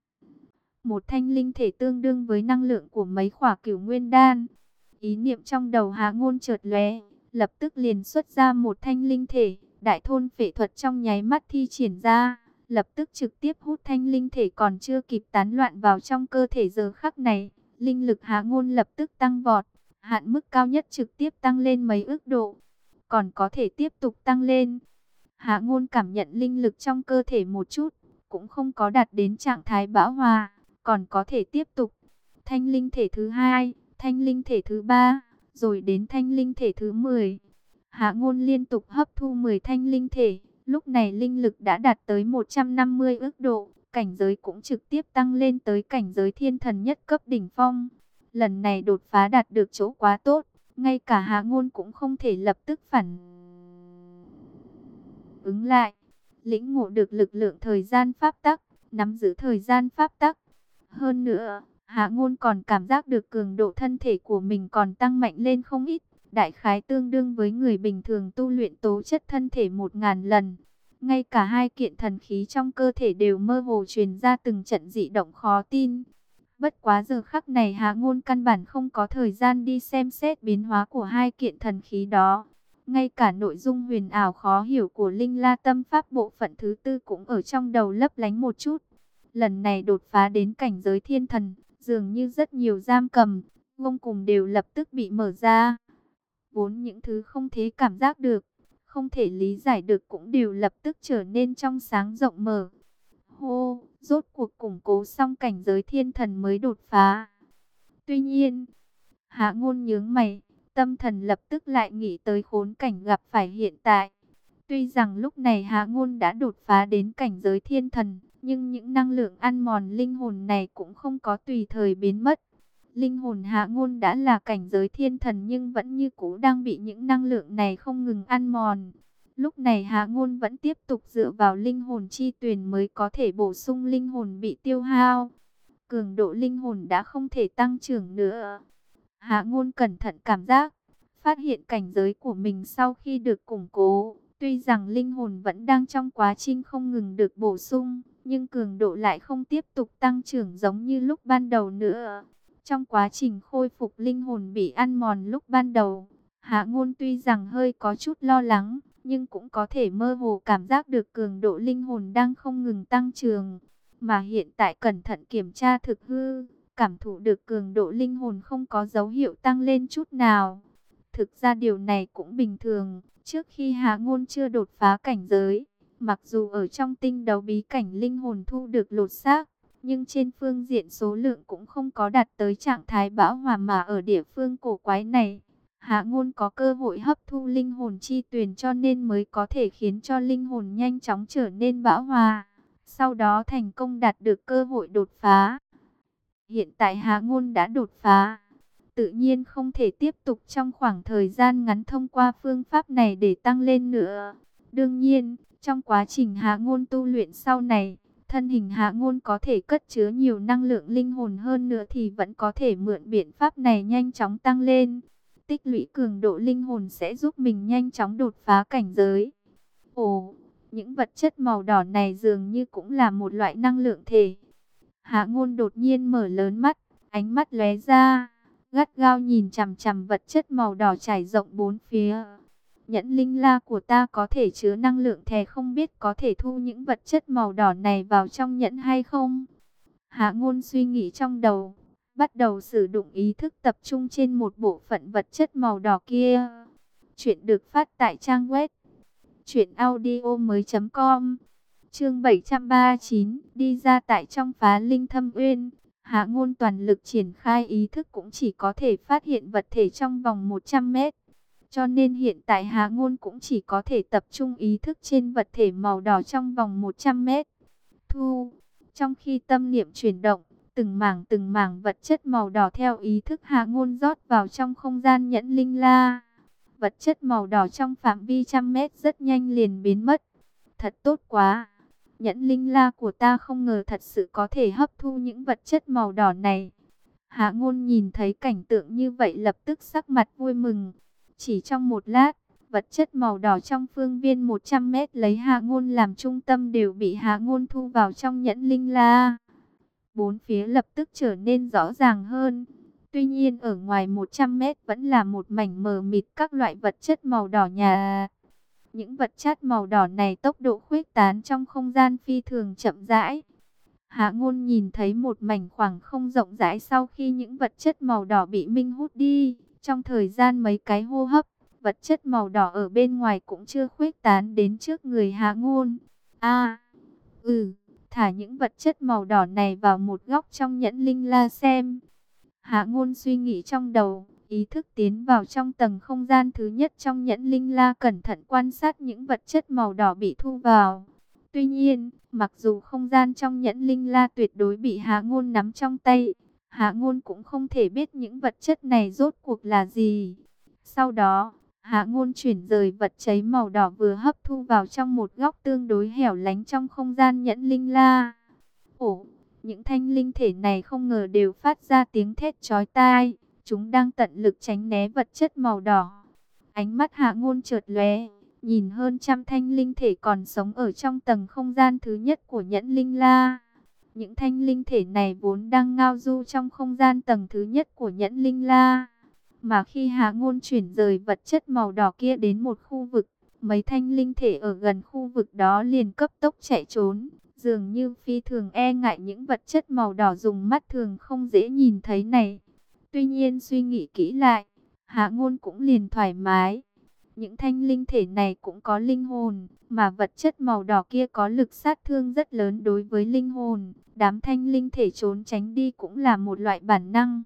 [SPEAKER 1] Một thanh linh thể tương đương với năng lượng của mấy khỏa cửu nguyên đan. Ý niệm trong đầu Hạ Ngôn chợt lóe, lập tức liền xuất ra một thanh linh thể. Đại thôn phệ thuật trong nháy mắt thi triển ra, lập tức trực tiếp hút thanh linh thể còn chưa kịp tán loạn vào trong cơ thể. Giờ khắc này, linh lực Hạ Ngôn lập tức tăng vọt, hạn mức cao nhất trực tiếp tăng lên mấy ức độ, còn có thể tiếp tục tăng lên. Hạ Ngôn cảm nhận linh lực trong cơ thể một chút, cũng không có đạt đến trạng thái bão hòa, còn có thể tiếp tục. Thanh linh thể thứ 2, thanh linh thể thứ 3, rồi đến thanh linh thể thứ 10. Hạ Ngôn liên tục hấp thu 10 thanh linh thể, lúc này linh lực đã đạt tới 150 ức độ, cảnh giới cũng trực tiếp tăng lên tới cảnh giới thiên thần nhất cấp đỉnh phong. Lần này đột phá đạt được chỗ quá tốt, ngay cả Hạ Ngôn cũng không thể lập tức phản ứng lại. Lĩnh ngộ được lực lượng thời gian pháp tắc, nắm giữ thời gian pháp tắc. Hơn nữa, Hạ Ngôn còn cảm giác được cường độ thân thể của mình còn tăng mạnh lên không ít, đại khái tương đương với người bình thường tu luyện tố chất thân thể 1000 lần. Ngay cả hai kiện thần khí trong cơ thể đều mơ hồ truyền ra từng trận dị động khó tin. Bất quá giờ khắc này Hạ Ngôn căn bản không có thời gian đi xem xét biến hóa của hai kiện thần khí đó. Ngay cả nội dung huyền ảo khó hiểu của Linh La Tâm Pháp bộ phận thứ tư cũng ở trong đầu lấp lánh một chút. Lần này đột phá đến cảnh giới thiên thần, dường như rất nhiều giam cầm, vô cùng đều lập tức bị mở ra. Vốn những thứ không thể cảm giác được, không thể lý giải được cũng đều lập tức trở nên trong sáng rộng mở. Hô, rốt cuộc củng cố xong cảnh giới thiên thần mới đột phá. Tuy nhiên, Hạ Ngôn nhướng mày, tâm thần lập tức lại nghĩ tới khốn cảnh gặp phải hiện tại. Tuy rằng lúc này Hạ Ngôn đã đột phá đến cảnh giới thiên thần, nhưng những năng lượng ăn mòn linh hồn này cũng không có tùy thời biến mất. Linh hồn Hạ Ngôn đã là cảnh giới thiên thần nhưng vẫn như cũ đang bị những năng lượng này không ngừng ăn mòn. Lúc này Hạ Ngôn vẫn tiếp tục dựa vào linh hồn chi tuyền mới có thể bổ sung linh hồn bị tiêu hao. Cường độ linh hồn đã không thể tăng trưởng nữa. Hạ Ngôn cẩn thận cảm giác, phát hiện cảnh giới của mình sau khi được củng cố. Tuy rằng linh hồn vẫn đang trong quá trình không ngừng được bổ sung, nhưng cường độ lại không tiếp tục tăng trưởng giống như lúc ban đầu nữa. Trong quá trình khôi phục linh hồn bị ăn mòn lúc ban đầu, Hạ Ngôn tuy rằng hơi có chút lo lắng, nhưng cũng có thể mơ hồ cảm giác được cường độ linh hồn đang không ngừng tăng trưởng. Mà hiện tại cẩn thận kiểm tra thực hư, cảm thụ được cường độ linh hồn không có dấu hiệu tăng lên chút nào. Thực ra điều này cũng bình thường, trước khi Hạ Ngôn chưa đột phá cảnh giới, mặc dù ở trong tinh đấu bí cảnh linh hồn thu được lột xác, nhưng trên phương diện số lượng cũng không có đạt tới trạng thái bão hòa mà ở địa phương cổ quái này. Hạ Ngôn có cơ hội hấp thu linh hồn chi tuyền cho nên mới có thể khiến cho linh hồn nhanh chóng trở nên bão hòa, sau đó thành công đạt được cơ hội đột phá. Hiện tại Hạ Ngôn đã đột phá, tự nhiên không thể tiếp tục trong khoảng thời gian ngắn thông qua phương pháp này để tăng lên nữa. Đương nhiên, trong quá trình Hạ Ngôn tu luyện sau này, thân hình Hạ Ngôn có thể cất chứa nhiều năng lượng linh hồn hơn nữa thì vẫn có thể mượn biện pháp này nhanh chóng tăng lên. Tích lũy cường độ linh hồn sẽ giúp mình nhanh chóng đột phá cảnh giới. Ồ, những vật chất màu đỏ này dường như cũng là một loại năng lượng thể. Hạ Ngôn đột nhiên mở lớn mắt, ánh mắt lóe ra, gắt gao nhìn chằm chằm vật chất màu đỏ trải rộng bốn phía. Nhẫn linh la của ta có thể chứa năng lượng thề, không biết có thể thu những vật chất màu đỏ này vào trong nhẫn hay không? Hạ Ngôn suy nghĩ trong đầu, bắt đầu sử dụng ý thức tập trung trên một bộ phận vật chất màu đỏ kia. Chuyện được phát tại trang web truyệnaudiomoi.com. Chương 739, đi ra tại trong Phá Linh Thâm Uyên. Hạ Ngôn toàn lực triển khai ý thức cũng chỉ có thể phát hiện vật thể trong vòng 100 mét. Cho nên hiện tại Hạ Ngôn cũng chỉ có thể tập trung ý thức trên vật thể màu đỏ trong vòng 100 mét. Trong khi tâm niệm chuyển động, từng mảng vật chất màu đỏ theo ý thức Hạ Ngôn rót vào trong không gian nhẫn linh la. Vật chất màu đỏ trong phạm vi 100 mét rất nhanh liền biến mất. Thật tốt quá! Nhẫn linh la của ta không ngờ thật sự có thể hấp thu những vật chất màu đỏ này. Hạ Ngôn nhìn thấy cảnh tượng như vậy lập tức sắc mặt vui mừng. Chỉ trong một lát, vật chất màu đỏ trong phương viên 100 mét lấy Hạ Ngôn làm trung tâm đều bị Hạ Ngôn thu vào trong nhẫn linh la. Bốn phía lập tức trở nên rõ ràng hơn. Tuy nhiên ở ngoài 100 mét vẫn là một mảnh mờ mịt các loại vật chất màu đỏ nhạt. Những vật chất màu đỏ này tốc độ khuếch tán trong không gian phi thường chậm rãi. Hạ Ngôn nhìn thấy một mảnh khoảng không rộng rãi sau khi những vật chất màu đỏ bị minh hút đi. Trong thời gian mấy cái hô hấp, vật chất màu đỏ ở bên ngoài cũng chưa khuếch tán đến trước người Hạ Ngôn. Thả những vật chất màu đỏ này vào một góc trong nhẫn linh la xem. Hạ Ngôn suy nghĩ trong đầu, ý thức tiến vào trong tầng không gian thứ nhất trong nhẫn linh la, cẩn thận quan sát những vật chất màu đỏ bị thu vào. Tuy nhiên, mặc dù không gian trong nhẫn linh la tuyệt đối bị Hạ Ngôn nắm trong tay, Hạ Ngôn cũng không thể biết những vật chất này rốt cuộc là gì. Sau đó, Hạ Ngôn chuyển rời vật cháy màu đỏ vừa hấp thu vào trong một góc tương đối hẻo lánh trong không gian nhẫn linh la. Ồ, những thanh linh thể này không ngờ đều phát ra tiếng thét chói tai. Chúng đang tận lực tránh né vật chất màu đỏ. Ánh mắt Hạ Ngôn chợt lóe, nhìn hơn trăm thanh linh thể còn sống ở trong tầng không gian thứ nhất của nhẫn linh la. Những thanh linh thể này vốn đang ngao du trong không gian tầng thứ nhất của nhẫn linh la. Mà khi Hạ Ngôn chuyển rời vật chất màu đỏ kia đến một khu vực, mấy thanh linh thể ở gần khu vực đó liền cấp tốc chạy trốn. Dường như phi thường e ngại những vật chất màu đỏ dùng mắt thường không dễ nhìn thấy này. Tuy nhiên suy nghĩ kỹ lại, Hạ Ngôn cũng liền thoải mái. Những thanh linh thể này cũng có linh hồn, mà vật chất màu đỏ kia có lực sát thương rất lớn đối với linh hồn. Đám thanh linh thể trốn tránh đi cũng là một loại bản năng.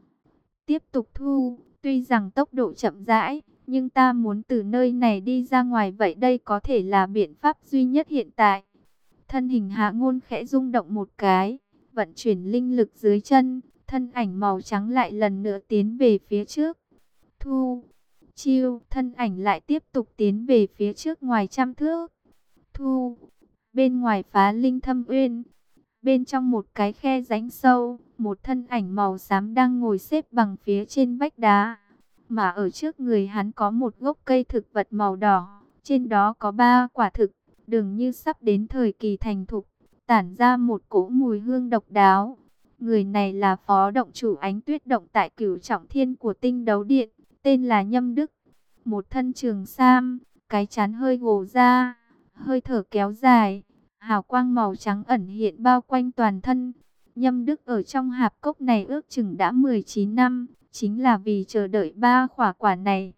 [SPEAKER 1] Tiếp tục thu, tuy rằng tốc độ chậm rãi, nhưng ta muốn từ nơi này đi ra ngoài, vậy đây có thể là biện pháp duy nhất hiện tại. Thân hình Hạ Ngôn khẽ rung động một cái, vận chuyển linh lực dưới chân, thân ảnh màu trắng lại lần nữa tiến về phía trước. Thu, chiêu, thân ảnh lại tiếp tục tiến về phía trước ngoài trăm thước. Thu, bên ngoài phá linh thâm uyên, bên trong một cái khe rãnh sâu, một thân ảnh màu xám đang ngồi xếp bằng phía trên vách đá. Mà ở trước người hắn có một gốc cây thực vật màu đỏ, trên đó có 3 quả thực, dường như sắp đến thời kỳ thành thục, tản ra một cỗ mùi hương độc đáo. Người này là phó động chủ Ánh Tuyết Động tại Cửu Trọng Thiên của Tinh Đấu Điện, tên là Nhâm Đức. Một thân trường sam, cái trán hơi gồ ra, hơi thở kéo dài, hào quang màu trắng ẩn hiện bao quanh toàn thân. Nhâm Đức ở trong hạp cốc này ước chừng đã 19 năm, chính là vì chờ đợi 3 quả này.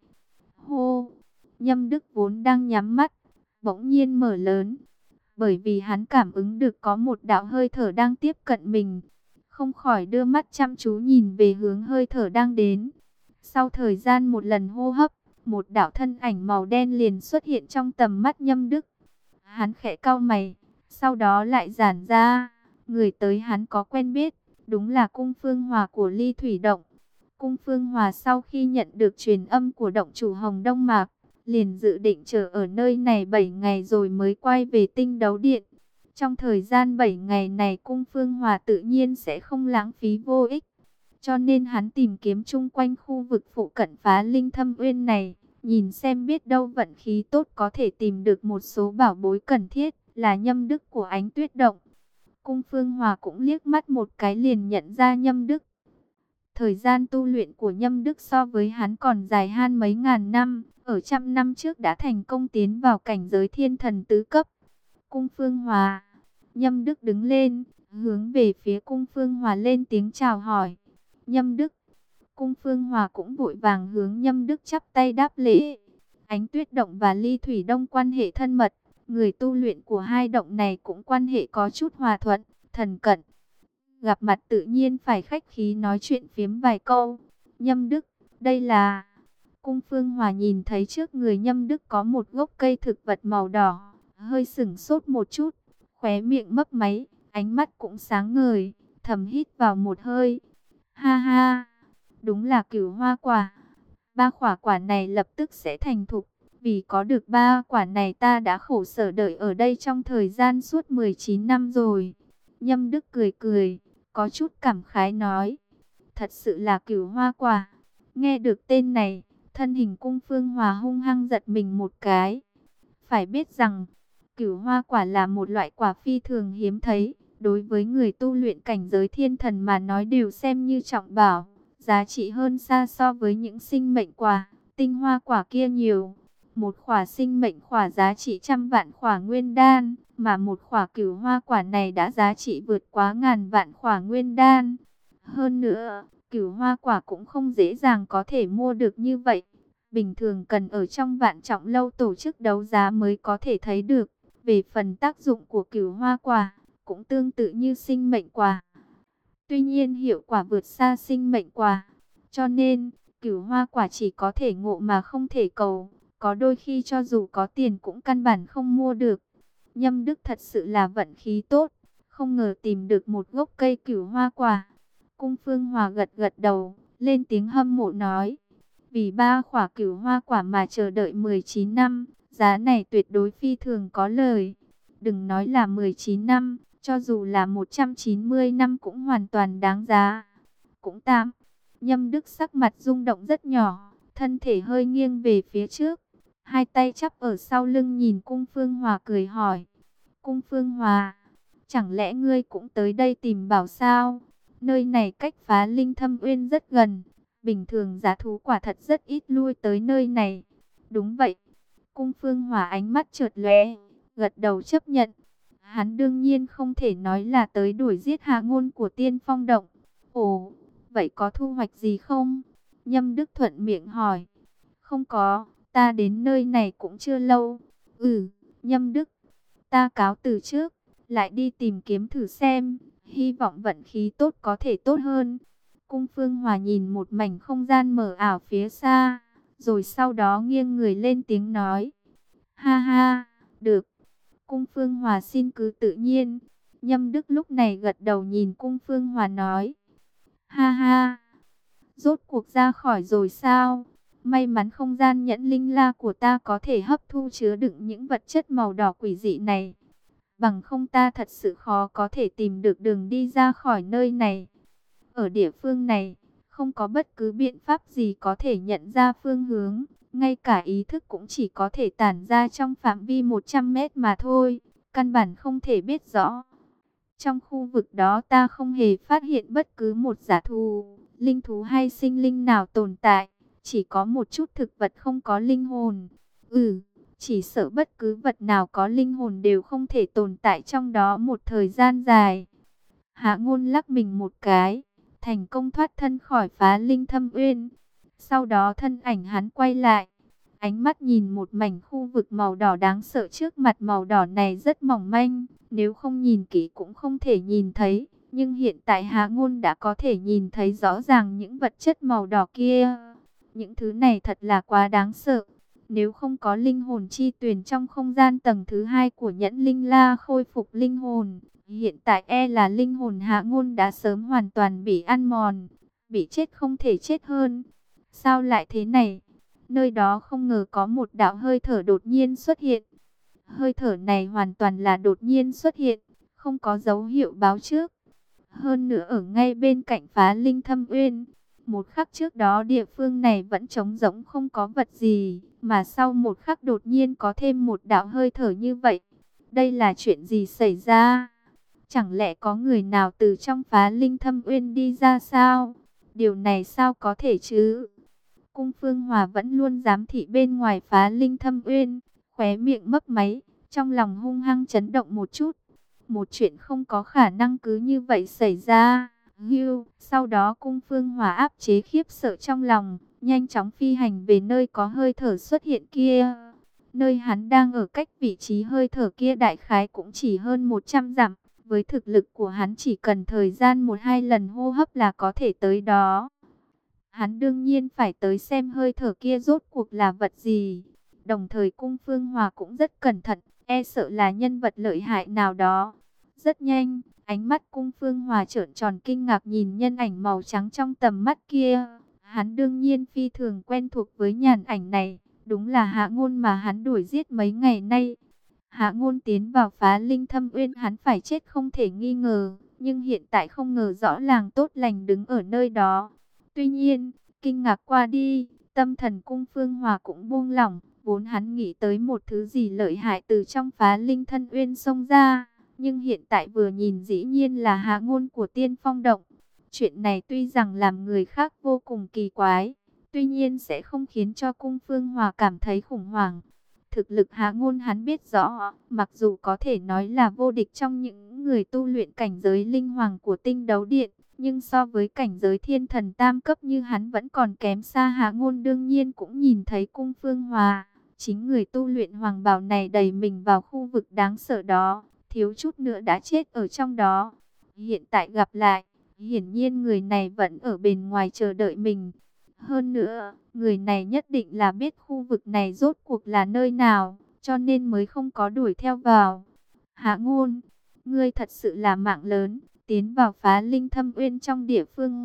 [SPEAKER 1] Hô! Nhâm Đức vốn đang nhắm mắt, bỗng nhiên mở lớn, bởi vì hắn cảm ứng được có một đạo hơi thở đang tiếp cận mình, không khỏi đưa mắt chăm chú nhìn về hướng hơi thở đang đến. Sau thời gian một lần hô hấp, một đạo thân ảnh màu đen liền xuất hiện trong tầm mắt Nhâm Đức. Hắn khẽ cau mày, sau đó lại giãn ra. Người tới hắn có quen biết, đúng là Cung Phương Hòa của Ly Thủy Động. Cung Phương Hòa sau khi nhận được truyền âm của động chủ Hồng Đông Mạc, liền dự định chờ ở nơi này 7 ngày rồi mới quay về Tinh Đấu Điện. Trong thời gian 7 ngày này Cung Phương Hòa tự nhiên sẽ không lãng phí vô ích. Cho nên hắn tìm kiếm chung quanh khu vực phụ cận phá linh thâm uyên này, nhìn xem biết đâu vận khí tốt có thể tìm được một số bảo bối cần thiết, là Nhâm Đức của Ánh Tuyết Động. Cung Phương Hòa cũng liếc mắt một cái liền nhận ra Nhâm Đức. Thời gian tu luyện của Nhâm Đức so với hắn còn dài hơn mấy ngàn năm, ở trăm năm trước đã thành công tiến vào cảnh giới thiên thần tứ cấp. Cung Phương Hòa, Nhâm Đức đứng lên, hướng về phía Cung Phương Hòa lên tiếng chào hỏi. Nhâm Đức, Cung Phương Hòa cũng vội vàng hướng Nhâm Đức chắp tay đáp lễ. Ánh Tuyết Động và Ly Thủy Đông quan hệ thân mật, người tu luyện của hai động này cũng quan hệ có chút hòa thuận, thần cận. Gặp mặt tự nhiên phải khách khí nói chuyện phiếm vài câu. Nhâm Đức, đây là... Cung Phương Hòa nhìn thấy trước người Nhâm Đức có một gốc cây thực vật màu đỏ, hơi sửng sốt một chút, khóe miệng mấp máy, ánh mắt cũng sáng ngời, thầm hít vào một hơi. Ha ha, đúng là Cửu Hoa Quả. 3 quả này lập tức sẽ thành thục. Vì có được 3 quả này ta đã khổ sở đợi ở đây trong thời gian suốt 19 năm rồi. Nhâm Đức cười cười, có chút cảm khái nói. Thật sự là Cửu Hoa Quả. Nghe được tên này, thân hình Cung Phương Hòa hung hăng giật mình một cái. Phải biết rằng, Cửu Hoa Quả là một loại quả phi thường hiếm thấy. Đối với người tu luyện cảnh giới thiên thần mà nói đều xem như trọng bảo. Giá trị hơn xa so với những sinh mệnh quả, tinh hoa quả kia nhiều. Một khỏa sinh mệnh quả giá trị trăm vạn khỏa nguyên đan, mà một khỏa Cửu Hoa Quả này đã giá trị vượt quá ngàn vạn khỏa nguyên đan. Hơn nữa, Cửu Hoa Quả cũng không dễ dàng có thể mua được như vậy. Bình thường cần ở trong Vạn Trọng Lâu tổ chức đấu giá mới có thể thấy được. Về phần tác dụng của Cửu Hoa Quả, cũng tương tự như sinh mệnh quả. Tuy nhiên hiệu quả vượt xa sinh mệnh quả. Cho nên, Cửu hoa quả chỉ có thể ngộ mà không thể cầu, có đôi khi cho dù có tiền cũng căn bản không mua được. Nhâm Đức thật sự là vận khí tốt, không ngờ tìm được một gốc cây cửu hoa quả. Cung Phương Hòa gật gật đầu, lên tiếng hâm mộ nói, vì 3 quả cửu hoa quả mà chờ đợi 19 năm, giá này tuyệt đối phi thường có lời. Đừng nói là 19 năm, cho dù là 190 năm cũng hoàn toàn đáng giá. Cũng tạm. Nhâm Đức sắc mặt rung động rất nhỏ, thân thể hơi nghiêng về phía trước, hai tay chắp ở sau lưng nhìn Cung Phương Hòa cười hỏi. Cung Phương Hòa, chẳng lẽ ngươi cũng tới đây tìm bảo sao? Nơi này cách Phá Linh Thâm Uyên rất gần, bình thường giá thú quả thật rất ít lui tới nơi này. Đúng vậy. Cung Phương Hòa ánh mắt chợt lóe, gật đầu chấp nhận. Hắn đương nhiên không thể nói là tới đuổi giết Hạ Ngôn của Tiên Phong Động. Ồ, vậy có thu hoạch gì không? Nhâm Đức thuận miệng hỏi. Không có, ta đến nơi này cũng chưa lâu. Nhâm Đức, ta cáo từ trước, lại đi tìm kiếm thử xem, hy vọng vận khí tốt có thể tốt hơn. Cung Phương Hòa nhìn một mảnh không gian mờ ảo phía xa, rồi sau đó nghiêng người lên tiếng nói. Ha ha, được. Cung Phương Hòa xin cứ tự nhiên. Nhâm Đức lúc này gật đầu nhìn Cung Phương Hòa nói. Ha ha, rốt cuộc ra khỏi rồi sao? May mắn không gian nhẫn linh la của ta có thể hấp thu chứa đựng những vật chất màu đỏ quỷ dị này. Bằng không ta thật sự khó có thể tìm được đường đi ra khỏi nơi này. Ở địa phương này, không có bất cứ biện pháp gì có thể nhận ra phương hướng. Ngay cả ý thức cũng chỉ có thể tản ra trong phạm vi 100 mét mà thôi. Căn bản không thể biết rõ. Trong khu vực đó ta không hề phát hiện bất cứ một giả thù, linh thú hay sinh linh nào tồn tại. Chỉ có một chút thực vật không có linh hồn. Chỉ sợ bất cứ vật nào có linh hồn đều không thể tồn tại trong đó một thời gian dài. Hạ Ngôn lắc mình một cái, thành công thoát thân khỏi Phá Linh Thâm Uyên. Sau đó thân ảnh hắn quay lại, ánh mắt nhìn một mảnh khu vực màu đỏ đáng sợ trước mặt. Màu đỏ này rất mỏng manh, nếu không nhìn kỹ cũng không thể nhìn thấy. Nhưng hiện tại Hạ Ngôn đã có thể nhìn thấy rõ ràng những vật chất màu đỏ kia. Những thứ này thật là quá đáng sợ. Nếu không có linh hồn chi tuyền trong không gian tầng thứ 2 của nhẫn linh la khôi phục linh hồn, hiện tại e là linh hồn Hạ Ngôn đã sớm hoàn toàn bị ăn mòn, bị chết không thể chết hơn. Sao lại thế này? Nơi đó không ngờ có một đạo hơi thở đột nhiên xuất hiện. Hơi thở này hoàn toàn là đột nhiên xuất hiện, không có dấu hiệu báo trước. Hơn nữa ở ngay bên cạnh Phá Linh Thâm Uyên. Một khắc trước đó địa phương này vẫn trống rỗng không có vật gì, mà sau một khắc đột nhiên có thêm một đạo hơi thở như vậy. Đây là chuyện gì xảy ra? Chẳng lẽ có người nào từ trong Phá Linh Thâm Uyên đi ra sao? Điều này sao có thể chứ? Cung Phương Hòa vẫn luôn giám thị bên ngoài Phá Linh Thâm Uyên, khóe miệng mấp máy, trong lòng hung hăng chấn động một chút. Một chuyện không có khả năng cứ như vậy xảy ra. Sau đó Cung Phương Hòa áp chế khiếp sợ trong lòng, nhanh chóng phi hành về nơi có hơi thở xuất hiện kia. Nơi hắn đang ở cách vị trí hơi thở kia đại khái cũng chỉ hơn 100 dặm. Với thực lực của hắn chỉ cần thời gian 1-2 lần hô hấp là có thể tới đó. Hắn đương nhiên phải tới xem hơi thở kia rốt cuộc là vật gì. Đồng thời Cung Phương Hòa cũng rất cẩn thận, e sợ là nhân vật lợi hại nào đó. Rất nhanh, ánh mắt Cung Phương Hòa trợn tròn kinh ngạc nhìn nhân ảnh màu trắng trong tầm mắt kia. Hắn đương nhiên phi thường quen thuộc với nhàn ảnh này, đúng là Hạ Ngôn mà hắn đuổi giết mấy ngày nay. Hạ Ngôn tiến vào Phá Linh Thâm Uyên hắn phải chết không thể nghi ngờ, nhưng hiện tại không ngờ rõ ràng tốt lành đứng ở nơi đó. Tuy nhiên, kinh ngạc qua đi, tâm thần Cung Phương Hòa cũng buông lỏng, vốn hắn nghĩ tới một thứ gì lợi hại từ trong Phá Linh Thâm Uyên xông ra. Nhưng hiện tại vừa nhìn dĩ nhiên là Hạ Ngôn của Tiên Phong Động. Chuyện này tuy rằng làm người khác vô cùng kỳ quái, tuy nhiên sẽ không khiến cho Cung Phương Hòa cảm thấy khủng hoảng. Thực lực Hạ Ngôn hắn biết rõ, mặc dù có thể nói là vô địch trong những người tu luyện cảnh giới linh hoàng của Tinh Đấu Điện, nhưng so với cảnh giới thiên thần tam cấp như hắn vẫn còn kém xa. Hạ Ngôn đương nhiên cũng nhìn thấy Cung Phương Hòa, chính người tu luyện hoàng bào này đẩy mình vào khu vực đáng sợ đó, thiếu chút nữa đã chết ở trong đó. Hiện tại gặp lại, hiển nhiên người này vẫn ở bên ngoài chờ đợi mình. Hơn nữa, người này nhất định là biết khu vực này rốt cuộc là nơi nào, cho nên mới không có đuổi theo vào. Hạ Ngôn, ngươi thật sự là mạng lớn, tiến vào Phá Linh Thâm Uyên trong địa phương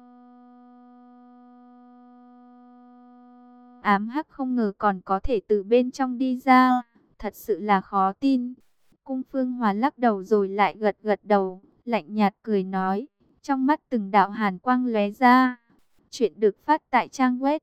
[SPEAKER 1] ám hắc, không ngờ còn có thể từ bên trong đi ra, thật sự là khó tin. Cung Phương Hòa lắc đầu rồi lại gật gật đầu, lạnh nhạt cười nói, trong mắt từng đạo hàn quang lóe ra. Chuyện được phát tại trang web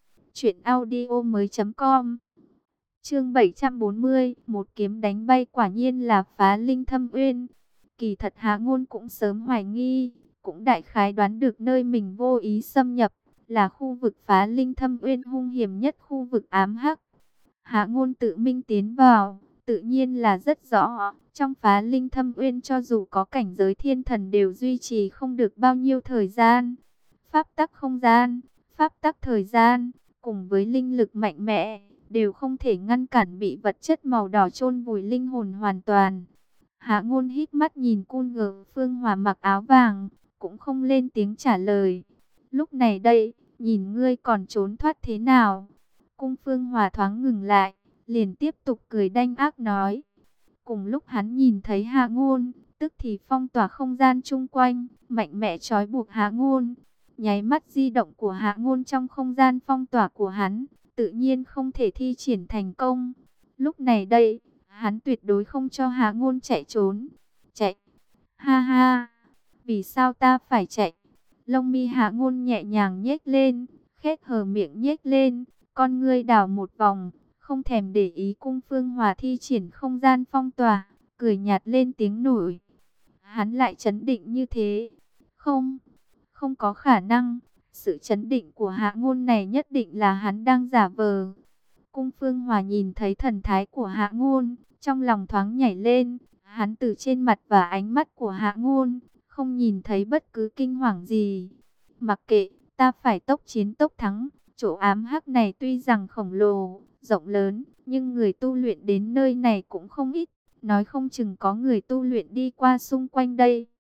[SPEAKER 1] truyệnaudiomoi.com. Chương 740, một kiếm đánh bay quả nhiên là Phá Linh Thâm Uyên. Kỳ thật Hạ Ngôn cũng sớm hoài nghi, cũng đại khái đoán được nơi mình vô ý xâm nhập là khu vực Phá Linh Thâm Uyên, hung hiểm nhất khu vực ám hắc. Hạ Ngôn tự mình tiến vào, tự nhiên là rất rõ, trong Phá Linh Thâm Uyên cho dù có cảnh giới thiên thần đều duy trì không được bao nhiêu thời gian. Pháp tắc không gian, pháp tắc thời gian, cùng với linh lực mạnh mẽ, đều không thể ngăn cản bị vật chất màu đỏ chôn vùi linh hồn hoàn toàn. Hạ Ngôn hít mắt nhìn Cung Phương Hòa mặc áo vàng, cũng không lên tiếng trả lời. Lúc này đây, nhìn ngươi còn trốn thoát thế nào? Cung Phương Hòa thoáng ngừng lại, liền tiếp tục cười đanh ác nói. Cùng lúc hắn nhìn thấy Hạ Ngôn, tức thì phong tỏa không gian chung quanh, mạnh mẽ trói buộc Hạ Ngôn. Nháy mắt di động của Hạ Ngôn trong không gian phong tỏa của hắn, tự nhiên không thể thi triển thành công. Lúc này đây, hắn tuyệt đối không cho Hạ Ngôn chạy trốn. Chạy? Ha ha! Vì sao ta phải chạy? Lông mi Hạ Ngôn nhẹ nhàng nhếch lên, khép hờ miệng nhếch lên, con ngươi đảo một vòng, không thèm để ý Cung Phương Hòa thi triển không gian phong tỏa, cười nhạt lên tiếng nổi. Hắn lại trấn định như thế? Không, không có khả năng. Sự trấn định của Hạ Ngôn này nhất định là hắn đang giả vờ. Cung Phương Hòa nhìn thấy thần thái của Hạ Ngôn, trong lòng thoáng nhảy lên. Hắn từ trên mặt và ánh mắt của Hạ Ngôn, không nhìn thấy bất cứ kinh hoàng gì. Mặc kệ, ta phải tốc chiến tốc thắng. Chỗ ám hắc này tuy rằng khổng lồ, rộng lớn, nhưng người tu luyện đến nơi này cũng không ít. Nói không chừng có người tu luyện đi qua xung quanh đây.